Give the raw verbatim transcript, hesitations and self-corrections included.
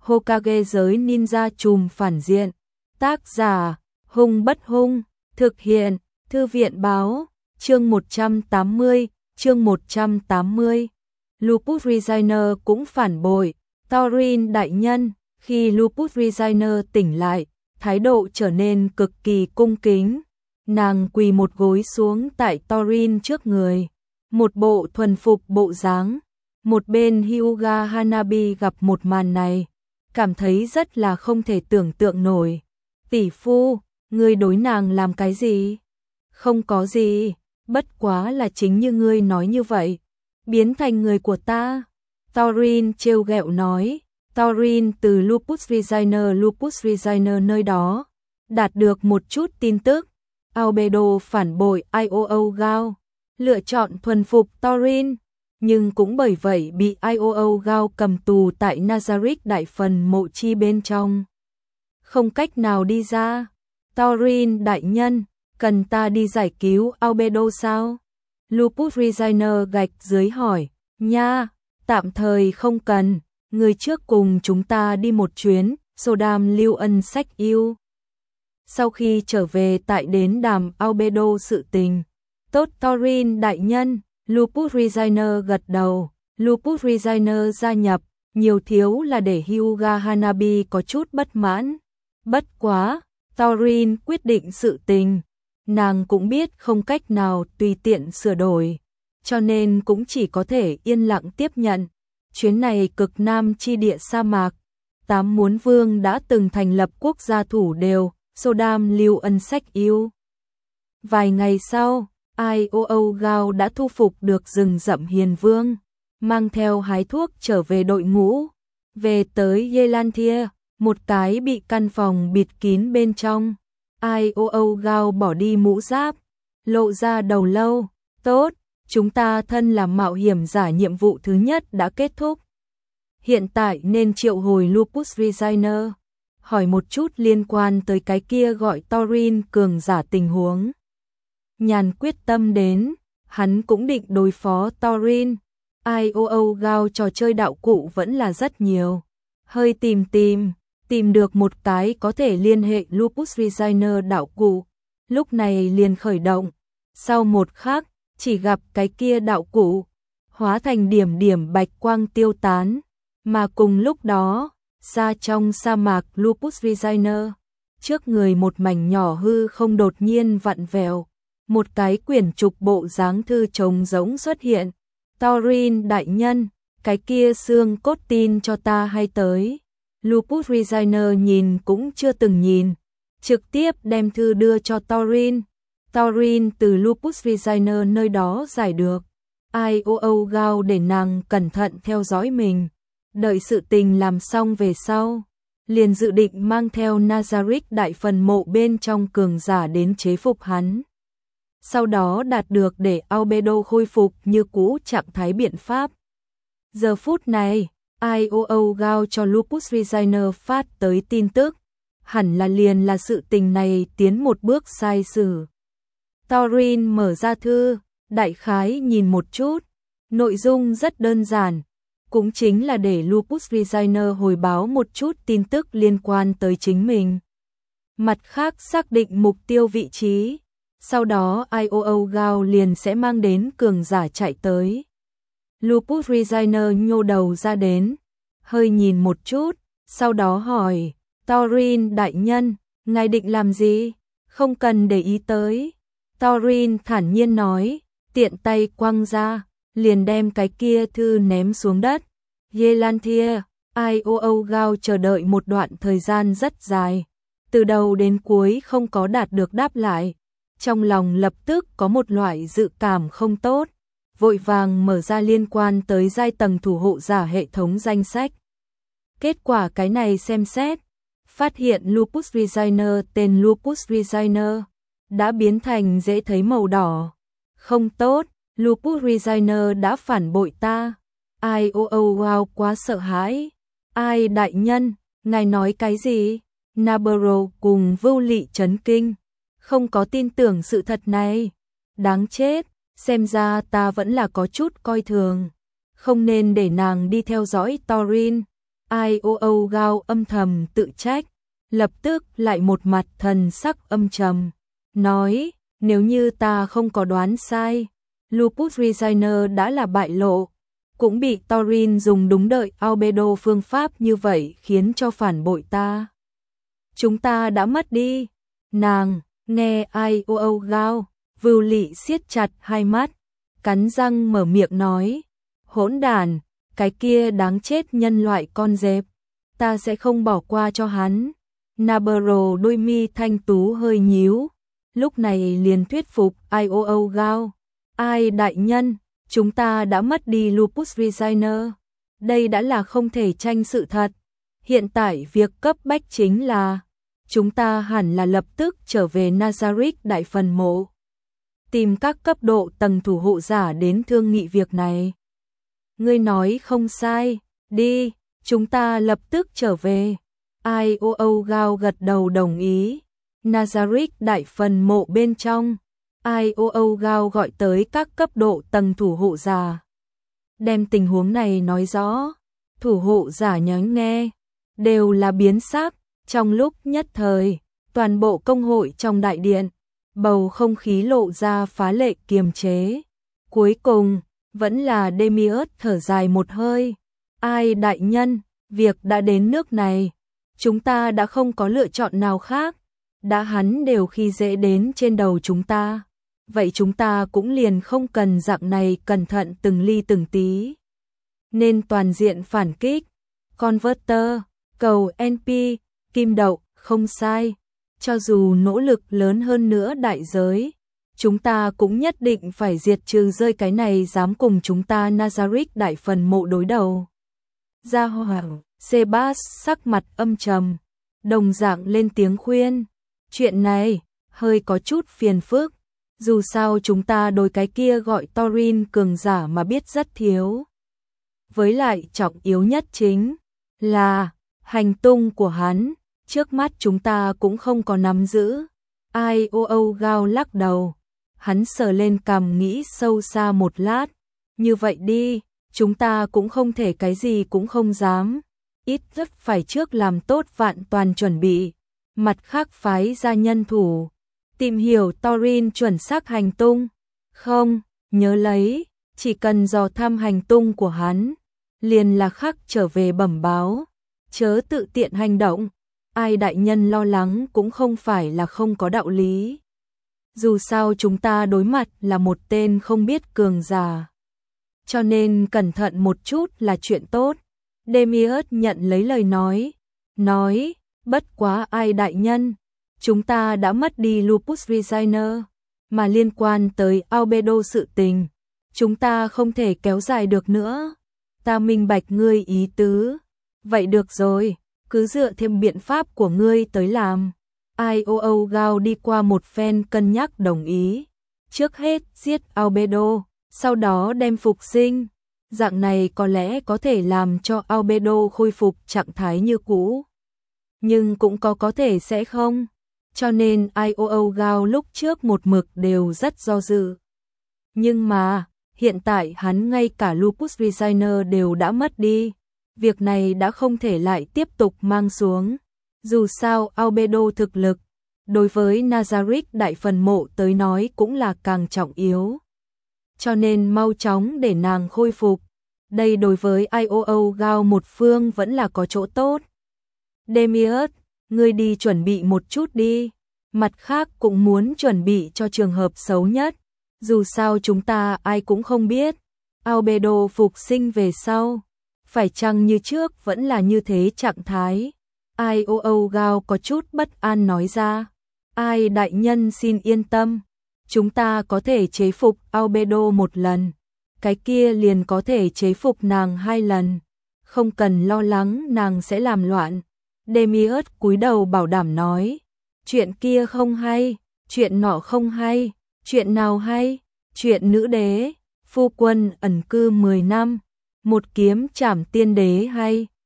Hokage giới ninja trùm phản diện. Tác giả, Hung Bất Hung, thực hiện, Thư viện báo, chương một trăm tám mươi, chương một trăm tám mươi. Lupus Resigner cũng phản bội, Thorin đại nhân, khi Lupus Resigner tỉnh lại, thái độ trở nên cực kỳ cung kính. Nàng quỳ một gối xuống tại Thorin trước người, một bộ thuần phục bộ dáng. Một bên Hyuga Hanabi gặp một màn này, cảm thấy rất là không thể tưởng tượng nổi. Tỷ phu, ngươi đối nàng làm cái gì? Không có gì, bất quá là chính như ngươi nói như vậy, biến thành người của ta. Thorin trêu ghẹo nói. Thorin từ Lupus Resigner Lupus Resigner nơi đó đạt được một chút tin tức. Albedo phản bội i o o Gao, lựa chọn thuần phục Thorin, nhưng cũng bởi vậy bị i o o Gao cầm tù tại Nazarick đại phần mộ chi bên trong, không cách nào đi ra. Thorin đại nhân, cần ta đi giải cứu Albedo sao? Lupus Resigner gạch dưới hỏi. Nha, tạm thời không cần, người trước cùng chúng ta đi một chuyến, Sodam lưu ân sách yêu. Sau khi trở về tại đến đàm Albedo sự tình. Tốt Thorin đại nhân, Lupus Resigner gật đầu. Lupus Resigner gia nhập, nhiều thiếu là để Hyuga Hanabi có chút bất mãn. Bất quá, Thorin quyết định sự tình, nàng cũng biết không cách nào tùy tiện sửa đổi, cho nên cũng chỉ có thể yên lặng tiếp nhận. Chuyến này cực nam chi địa sa mạc, tám muốn vương đã từng thành lập quốc gia thủ đều, Sodam lưu ân sách yêu. Vài ngày sau, i o o Gao đã thu phục được rừng rậm hiền vương, mang theo hái thuốc trở về đội ngũ, về tới Yelantia, một cái bị căn phòng bịt kín bên trong. i o o Gao bỏ đi mũ giáp, lộ ra đầu lâu. Tốt, chúng ta thân là mạo hiểm giả, nhiệm vụ thứ nhất đã kết thúc. Hiện tại nên triệu hồi Lupus Resigner, hỏi một chút liên quan tới cái kia gọi Thorin cường giả tình huống. Nhàn quyết tâm đến, hắn cũng định đối phó Thorin. i o o Gao trò chơi đạo cụ vẫn là rất nhiều. Hơi tìm tìm, tìm được một cái có thể liên hệ Lupus Resigner đạo cụ, lúc này liền khởi động. Sau một khắc, chỉ gặp cái kia đạo cụ hóa thành điểm điểm bạch quang tiêu tán, mà cùng lúc đó, xa trong sa mạc Lupus Resigner, trước người một mảnh nhỏ hư không đột nhiên vặn vẹo, một cái quyển trục bộ dáng thư trống rỗng xuất hiện. Thorin đại nhân, cái kia xương cốt tin cho ta hay tới. Lupus Resigner nhìn cũng chưa từng nhìn, trực tiếp đem thư đưa cho Thorin. Thorin từ Lupus Resigner nơi đó giải được. i o o Gao để nàng cẩn thận theo dõi mình, đợi sự tình làm xong về sau, liền dự định mang theo Nazarick đại phần mộ bên trong cường giả đến chế phục hắn. Sau đó đạt được để Albedo khôi phục như cũ trạng thái biện pháp. Giờ phút này, i o o Gao cho Lupus Resigner phát tới tin tức, hẳn là liền là sự tình này tiến một bước sai sử. Thorin mở ra thư, đại khái nhìn một chút, nội dung rất đơn giản, cũng chính là để Lupus Resigner hồi báo một chút tin tức liên quan tới chính mình. Mặt khác xác định mục tiêu vị trí, sau đó i o o Gao liền sẽ mang đến cường giả chạy tới. Lupus Resigner nhô đầu ra đến, hơi nhìn một chút, sau đó hỏi, Thorin đại nhân, ngài định làm gì? Không cần để ý tới. Thorin thản nhiên nói, tiện tay quăng ra, liền đem cái kia thư ném xuống đất. Yelantia, i o o Gao chờ đợi một đoạn thời gian rất dài, từ đầu đến cuối không có đạt được đáp lại. Trong lòng lập tức có một loại dự cảm không tốt, vội vàng mở ra liên quan tới giai tầng thủ hộ giả hệ thống danh sách. Kết quả cái này xem xét, phát hiện Lupus Resigner tên Lupus Resigner đã biến thành dễ thấy màu đỏ. Không tốt, Lupus Resigner đã phản bội ta. i o o Wow quá sợ hãi. Ai đại nhân, ngài nói cái gì? Naburo cùng Vưu Lị chấn kinh, không có tin tưởng sự thật này. Đáng chết, xem ra ta vẫn là có chút coi thường, không nên để nàng đi theo dõi Thorin. i o o Gao âm thầm tự trách, lập tức lại một mặt thần sắc âm trầm, nói, nếu như ta không có đoán sai, Lupus Designer đã là bại lộ, cũng bị Thorin dùng đúng đợi Albedo phương pháp như vậy khiến cho phản bội ta. Chúng ta đã mất đi. Nàng, nghe i o o Gao, Vưu Lị siết chặt hai mắt, cắn răng mở miệng nói, hỗn đản, cái kia đáng chết nhân loại con dẹp, ta sẽ không bỏ qua cho hắn. Nabarro đôi mi thanh tú hơi nhíu, lúc này liền thuyết phục i o o Gao, ai đại nhân, chúng ta đã mất đi Lupus Designer, đây đã là không thể tranh sự thật, hiện tại việc cấp bách chính là, chúng ta hẳn là lập tức trở về Nazarick đại phần mộ, tìm các cấp độ tầng thủ hộ giả đến thương nghị việc này. Ngươi nói không sai, đi, chúng ta lập tức trở về. i o o Gao gật đầu đồng ý. Nazarick đại phần mộ bên trong, i o o Gao gọi tới các cấp độ tầng thủ hộ giả, đem tình huống này nói rõ. Thủ hộ giả nhánh nghe, đều là biến sắc, trong lúc nhất thời, toàn bộ công hội trong đại điện, bầu không khí lộ ra phá lệ kiềm chế. Cuối cùng, vẫn là Demiurge thở dài một hơi. Ai đại nhân, việc đã đến nước này, chúng ta đã không có lựa chọn nào khác, đã hắn đều khi dễ đến trên đầu chúng ta, vậy chúng ta cũng liền không cần dạng này cẩn thận từng ly từng tí. Nên toàn diện phản kích, Converter, cầu en pê, kim đậu, không sai, cho dù nỗ lực lớn hơn nữa đại giới, chúng ta cũng nhất định phải diệt trừ rơi cái này dám cùng chúng ta Nazarick đại phần mộ đối đầu. Gia Hoàng, Sebas sắc mặt âm trầm, đồng dạng lên tiếng khuyên, chuyện này hơi có chút phiền phức, dù sao chúng ta đối cái kia gọi Thorin cường giả mà biết rất thiếu. Với lại trọng yếu nhất chính là hành tung của hắn, trước mắt chúng ta cũng không có nắm giữ. i o o Gao lắc đầu, hắn sờ lên cằm nghĩ sâu xa một lát, như vậy đi, chúng ta cũng không thể cái gì cũng không dám, ít nhất phải trước làm tốt vạn toàn chuẩn bị, mặt khác phái ra nhân thủ, tìm hiểu Thorin chuẩn xác hành tung. Không, nhớ lấy, chỉ cần dò thăm hành tung của hắn, liền là khắc trở về bẩm báo, chớ tự tiện hành động. Ai đại nhân lo lắng cũng không phải là không có đạo lý. Dù sao chúng ta đối mặt là một tên không biết cường giả, cho nên cẩn thận một chút là chuyện tốt. Demiurge nhận lấy lời nói, nói, bất quá ai đại nhân, chúng ta đã mất đi Lupus Designer, mà liên quan tới Albedo sự tình, chúng ta không thể kéo dài được nữa. Ta minh bạch ngươi ý tứ, vậy được rồi, cứ dựa thêm biện pháp của ngươi tới làm. i o o Gao đi qua một phen cân nhắc đồng ý, trước hết giết Albedo, sau đó đem phục sinh, dạng này có lẽ có thể làm cho Albedo khôi phục trạng thái như cũ, nhưng cũng có có thể sẽ không, cho nên i o o Gao lúc trước một mực đều rất do dự. Nhưng mà, hiện tại hắn ngay cả Lupus Designer đều đã mất đi, việc này đã không thể lại tiếp tục mang xuống. Dù sao Albedo thực lực, đối với Nazarick đại phần mộ tới nói cũng là càng trọng yếu. Cho nên mau chóng để nàng khôi phục, đây đối với i o o Gao một phương vẫn là có chỗ tốt. Demiurge, ngươi đi chuẩn bị một chút đi, mặt khác cũng muốn chuẩn bị cho trường hợp xấu nhất. Dù sao chúng ta ai cũng không biết, Albedo phục sinh về sau, phải chăng như trước vẫn là như thế trạng thái. i o o Gao có chút bất an nói ra, ai đại nhân xin yên tâm, chúng ta có thể chế phục Albedo một lần, cái kia liền có thể chế phục nàng hai lần, không cần lo lắng nàng sẽ làm loạn. Demiurge cúi đầu bảo đảm nói, chuyện kia không hay, chuyện nọ không hay. Chuyện nào hay? Chuyện nữ đế, phu quân ẩn cư mười năm, một kiếm trảm tiên đế hay?